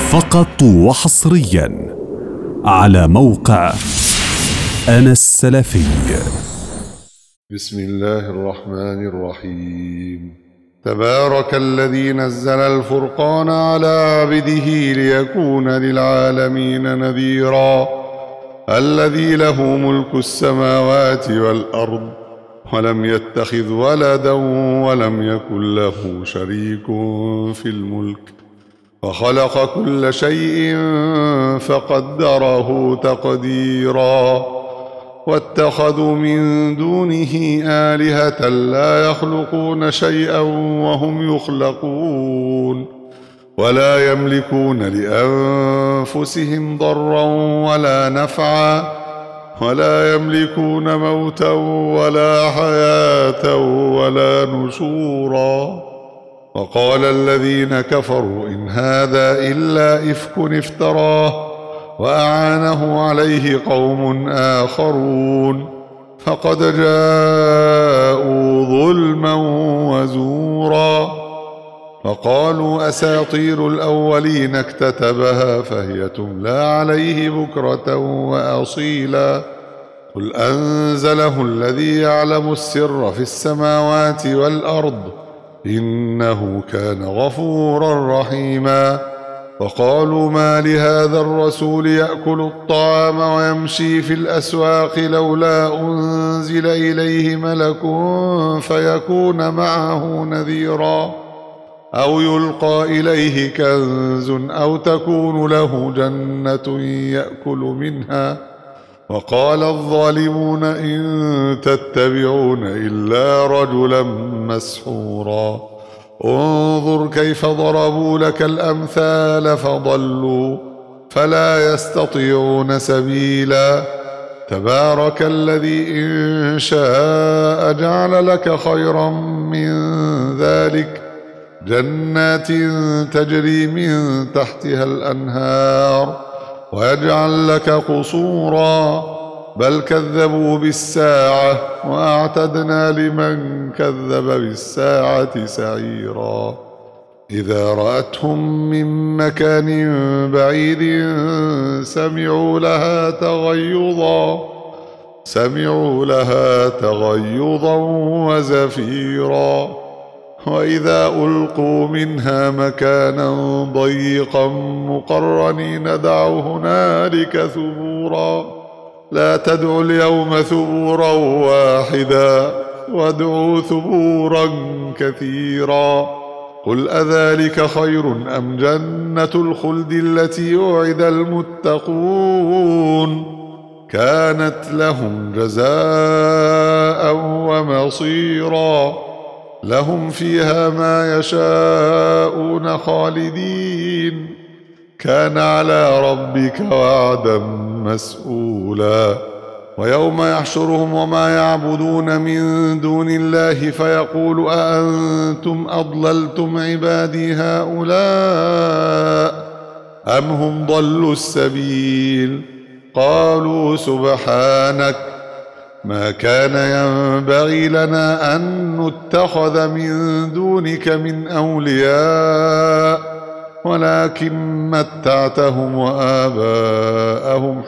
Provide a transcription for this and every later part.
فقط وحصريا على موقع أنا السلفي. بسم الله الرحمن الرحيم. تبارك الذي نزل الفرقان على عبده ليكون للعالمين نذيرا. الذي له ملك السماوات والأرض ولم يتخذ ولدا ولم يكن له شريك في الملك وخلق كل شيء فقدره تقديرا. واتخذوا من دونه آلهة لا يخلقون شيئا وهم يخلقون ولا يملكون لأنفسهم ضرا ولا نفعا ولا يملكون موتا ولا حياة ولا نشورا. وقال الذين كفروا إن هذا إلا إفك افتراه وأعانه عليه قوم آخرون فقد جاءوا ظلما وزورا. فقالوا أساطير الأولين اكتتبها فهي تملى عليه بكرة وأصيلا. قل أنزله الذي يعلم السر في السماوات والأرض إنه كان غفورا رحيما. وقالوا ما لهذا الرسول يأكل الطعام ويمشي في الأسواق لولا أنزل إليه ملك فيكون معه نذيرا أو يلقى إليه كنز أو تكون له جنة يأكل منها. وقال الظالمون إن تتبعون إلا رجلا مسحورا. انظر كيف ضربوا لك الأمثال فضلوا فلا يستطيعون سبيلا. تبارك الذي إن شاء جعل لك خيرا من ذلك جنات تجري من تحتها الأنهار ويجعل لك قصورا بل كذبوا بالساعة وأعتدنا لمن كذب بالساعة سعيرا. إذا رأتهم من مكان بعيد سمعوا لها تغيظا وزفيرا. وإذا ألقوا منها مكانا ضيقا مقرنين دعوا هنالك ثبورا. لا تدعوا اليوم ثبورا واحدا وادعوا ثبورا كثيرا. قل أذلك خير أم جنة الخلد التي وعد المتقون كانت لهم جزاء ومصيرا. لهم فيها ما يشاءون خالدين كان على ربك وعدا مسؤولا. ويوم يحشرهم وما يعبدون من دون الله فيقول أأنتم أضللتم عبادي هؤلاء أم هم ضلوا السبيل. قالوا سبحانك ما كان ينبغي لنا أن نتخذ من دونك من أولياء ولكن متعتهم وآباءهم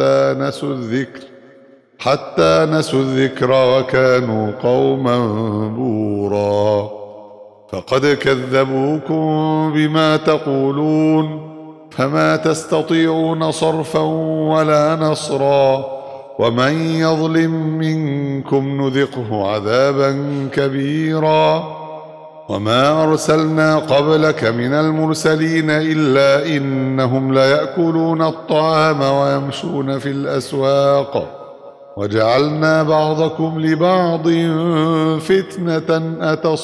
حتى نسوا الذكر وكانوا قوما بورا. فقد كذبوكم بما تقولون فما تستطيعون صرفا ولا نصرا. ومن يظلم منكم نذقه عذابا كبيرا. وما أرسلنا قبلك من المرسلين إلا إنهم ليأكلون الطعام ويمشون في الأسواق وجعلنا بعضكم لبعض فتنة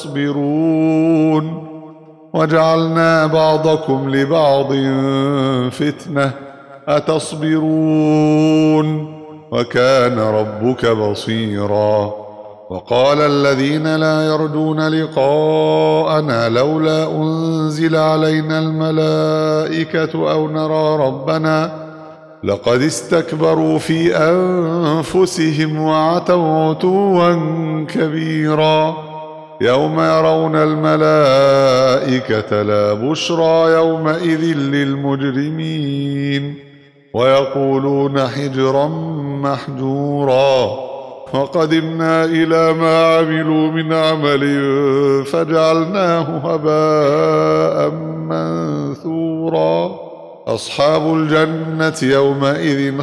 أتصبرون وكان ربك بصيرا. وقال الذين لا يرجون لقاءنا لولا أنزل علينا الملائكة أو نرى ربنا لقد استكبروا في أنفسهم وعتوا عتوا كبيرا. يوم يرون الملائكة لا بشرى يومئذ للمجرمين ويقولون حجرا محجورا وقدمنا إلى ما عملوا من عمل فجعلناه هباء منثورا أصحاب الجنة يومئذ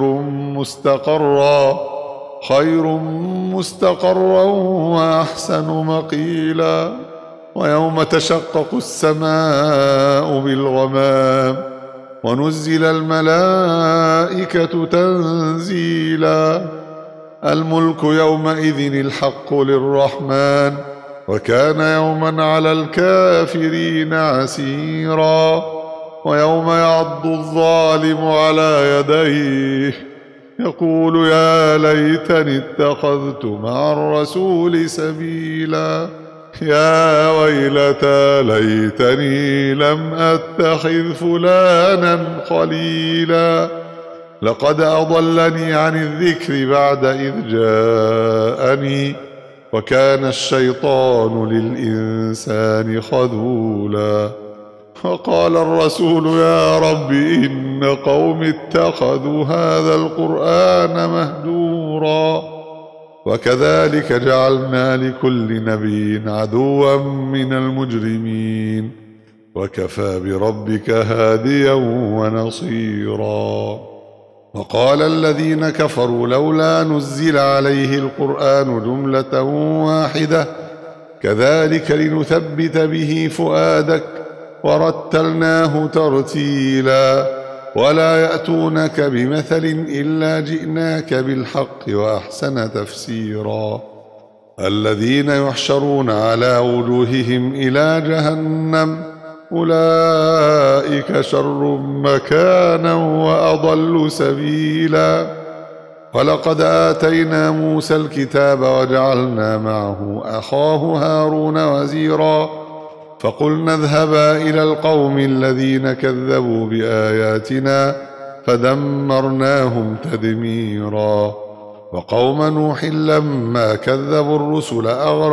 خير مستقرا وأحسن مقيلا ويوم تشقق السماء بالغمام ونزل الملائكة تنزيلا الملك يومئذ الحق للرحمن وكان يوما على الكافرين عسيرا ويوم يعض الظالم على يديه يقول يا ليتني اتخذت مع الرسول سبيلا يا ويلتى ليتني لم أتخذ فلانا خليلا لقد أضلني عن الذكر بعد إذ جاءني وكان الشيطان للإنسان خذولا فقال الرسول يا رب إن قوم اتخذوا هذا القرآن مهجورا وكذلك جعلنا لكل نبي عدوا من المجرمين وكفى بربك هاديا ونصيرا وقال الذين كفروا لولا نزل عليه القرآن جملة واحدة كذلك لنثبت به فؤادك ورتلناه ترتيلا ولا يأتونك بمثل إلا جئناك بالحق وأحسن تفسيرا الذين يحشرون على وجوههم إلى جهنم أولئك شر مكانا وأضل سبيلا ولقد آتينا موسى الكتاب وجعلنا معه أخاه هارون وزيرا فقلنا اذهبا إلى القوم الذين كذبوا بآياتنا فدمرناهم تدميرا وقوم نوح لما كذبوا الرسل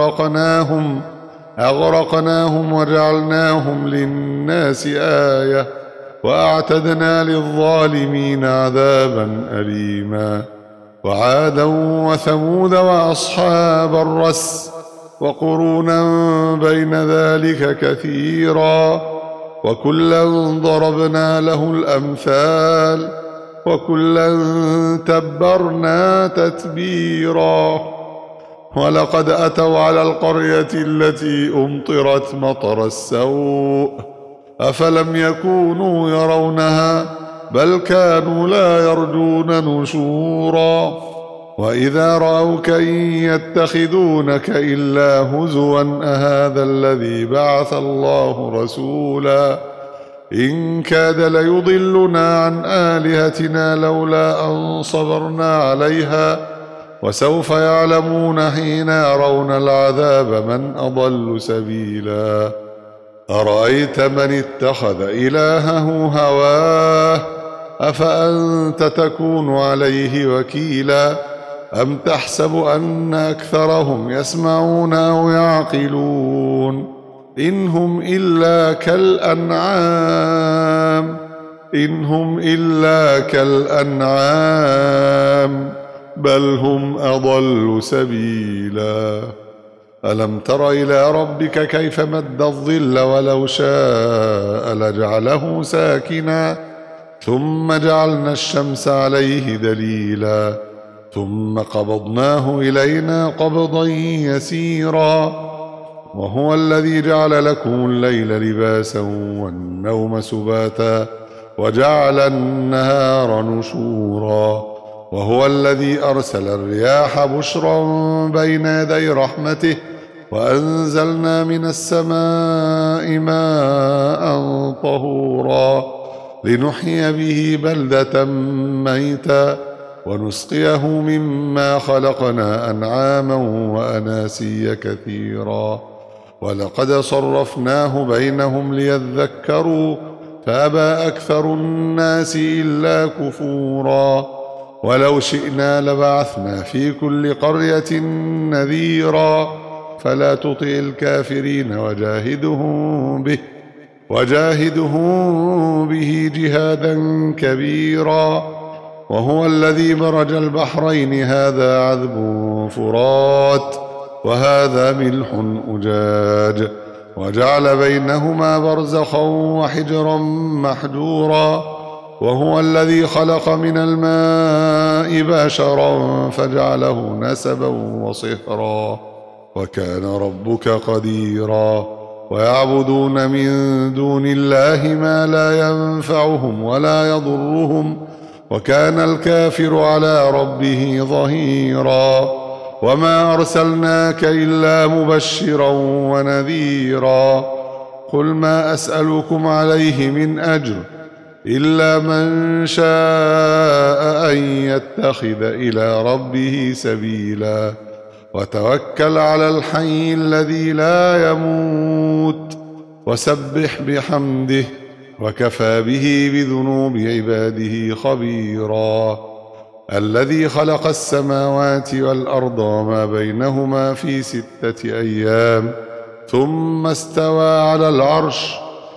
أغرقناهم وجعلناهم للناس آية وأعتدنا للظالمين عذابا أليما وعادا وثمود وأصحاب الرس وقرونا بين ذلك كثيرا وكلا ضربنا له الأمثال وكلا تبرنا تتبيرا ولقد أتوا على القرية التي أمطرت مطر السوء أفلم يكونوا يرونها بل كانوا لا يرجون نشورا وإذا رأوك إن يتخذونك إلا هزوا أهذا الذي بعث الله رسولا إن كاد ليضلنا عن آلهتنا لولا أن صبرنا عليها وسوف يعلمون حين يرون العذاب من أضل سبيلا أرأيت من اتخذ إلهه هواه أفأنت تكون عليه وكيلا أم تحسب أن أكثرهم يسمعون أو يعقلون إن هم إلا كالأنعام بل هم أضل سبيلا ألم تر إلى ربك كيف مد الظل ولو شاء لجعله ساكنا ثم جعلنا الشمس عليه دليلا ثم قبضناه إلينا قبضا يسيرا وهو الذي جعل لكم الليل لباسا والنوم سباتا وجعل النهار نشورا وهو الذي أرسل الرياح بشرا بين يدي رحمته وأنزلنا من السماء ماء طهورا لنحيي به بلدة ميتا ونسقيه مما خلقنا أنعاما وأناسيا كثيرا ولقد صرفناه بينهم ليذكروا فأبى أكثر الناس إلا كفورا ولو شئنا لبعثنا في كل قرية نذيرا فلا تطع الكافرين وجاهدهم به جهادا كبيرا. وهو الذي مرج البحرين هذا عذب فرات وهذا ملح أجاج وجعل بينهما برزخا وحجرا محجورا. وهو الذي خلق من الماء بشرا فجعله نسبا وصهرا وكان ربك قديرا. ويعبدون من دون الله ما لا ينفعهم ولا يضرهم وكان الكافر على ربه ظهيرا. وما أرسلناك إلا مبشرا ونذيرا. قل ما أسألكم عليه من أجر إلا من شاء أن يتخذ إلى ربه سبيلا. وتوكل على الحي الذي لا يموت وسبح بحمده وكفى به بذنوب عباده خبيرا. الذي خلق السماوات والأرض وما بينهما في 6 أيام ثم استوى على العرش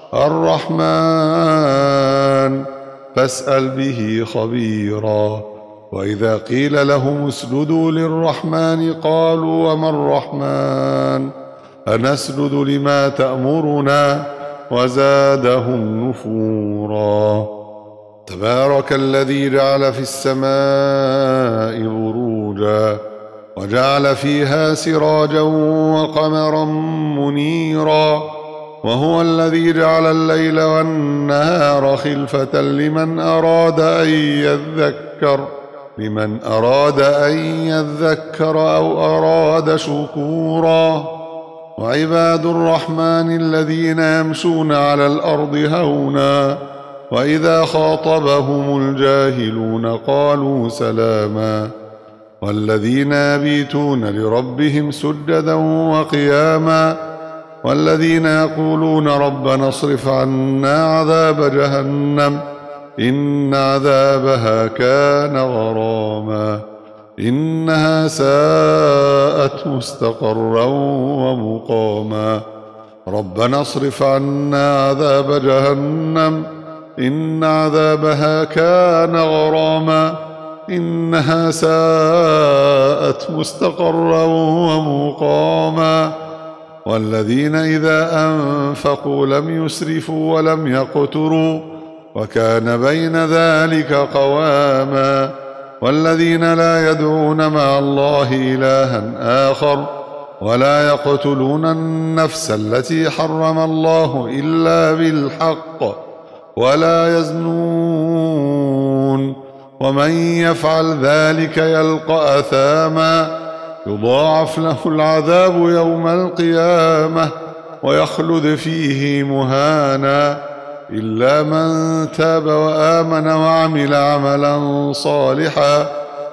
الرحمن فاسأل به خبيرا. وإذا قيل لهم اسجدوا للرحمن قالوا وما الرحمن أنسجد لما تأمرنا وزادهم نفورا. تبارك الذي جعل في السماء بروجا وجعل فيها سراجا وقمرا منيرا. وهو الذي جعل الليل والنهار خلفة لمن أراد أن يذكر أو أراد شكورا. وعباد الرحمن الذين يمشون على الأرض هونا وإذا خاطبهم الجاهلون قالوا سلاما. والذين يبيتون لربهم سجدا وقياما. والذين يقولون ربنا اصرف عنا عذاب جهنم إن عذابها كان غراما إنها ساءت مستقرا ومقاما. ربنا اصرف عنا عذاب جهنم إن عذابها كان غراما إنها ساءت مستقرا ومقاما. والذين إذا أنفقوا لم يسرفوا ولم يقتروا وكان بين ذلك قواما. والذين لا يدعون مع الله إلها آخر ولا يقتلون النفس التي حرم الله إلا بالحق ولا يزنون ومن يفعل ذلك يلقى أثاما يضاعف له العذاب يوم القيامة ويخلد فيه مهانا إلا من تاب وآمن وعمل عملا صالحا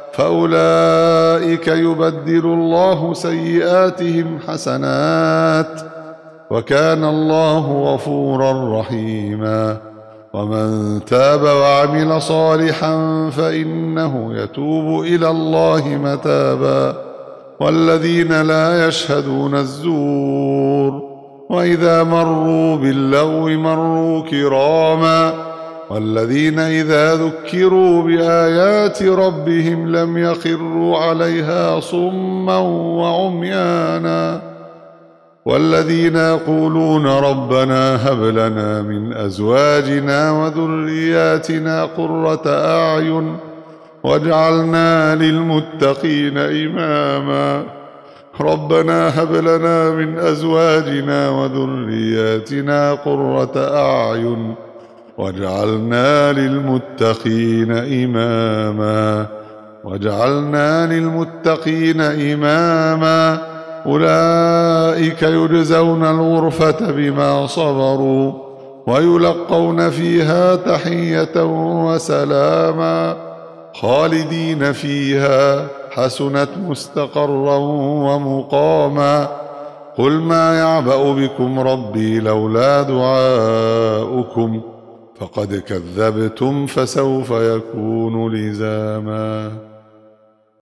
فأولئك يبدل الله سيئاتهم حسنات وكان الله غفورا رحيما. ومن تاب وعمل صالحا فإنه يتوب إلى الله متابا. والذين لا يشهدون الزور وإذا مروا باللغو مروا كراما. والذين إذا ذكروا بآيات ربهم لم يخروا عليها صما وعميانا. والذين يقولون ربنا هب لنا من أزواجنا وذرياتنا قرة أعين واجعلنا للمتقين إماما. ربنا هب لنا من أزواجنا وذرياتنا قرة أعين واجعلنا للمتقين إماما. أولئك يجزون الغرفة بما صبروا ويلقون فيها تحية وسلاما خالدين فيها حسنت مستقرا ومقاما. قل ما يعبأ بكم ربي لولا دعاؤكم فقد كذبتم فسوف يكون لزاما.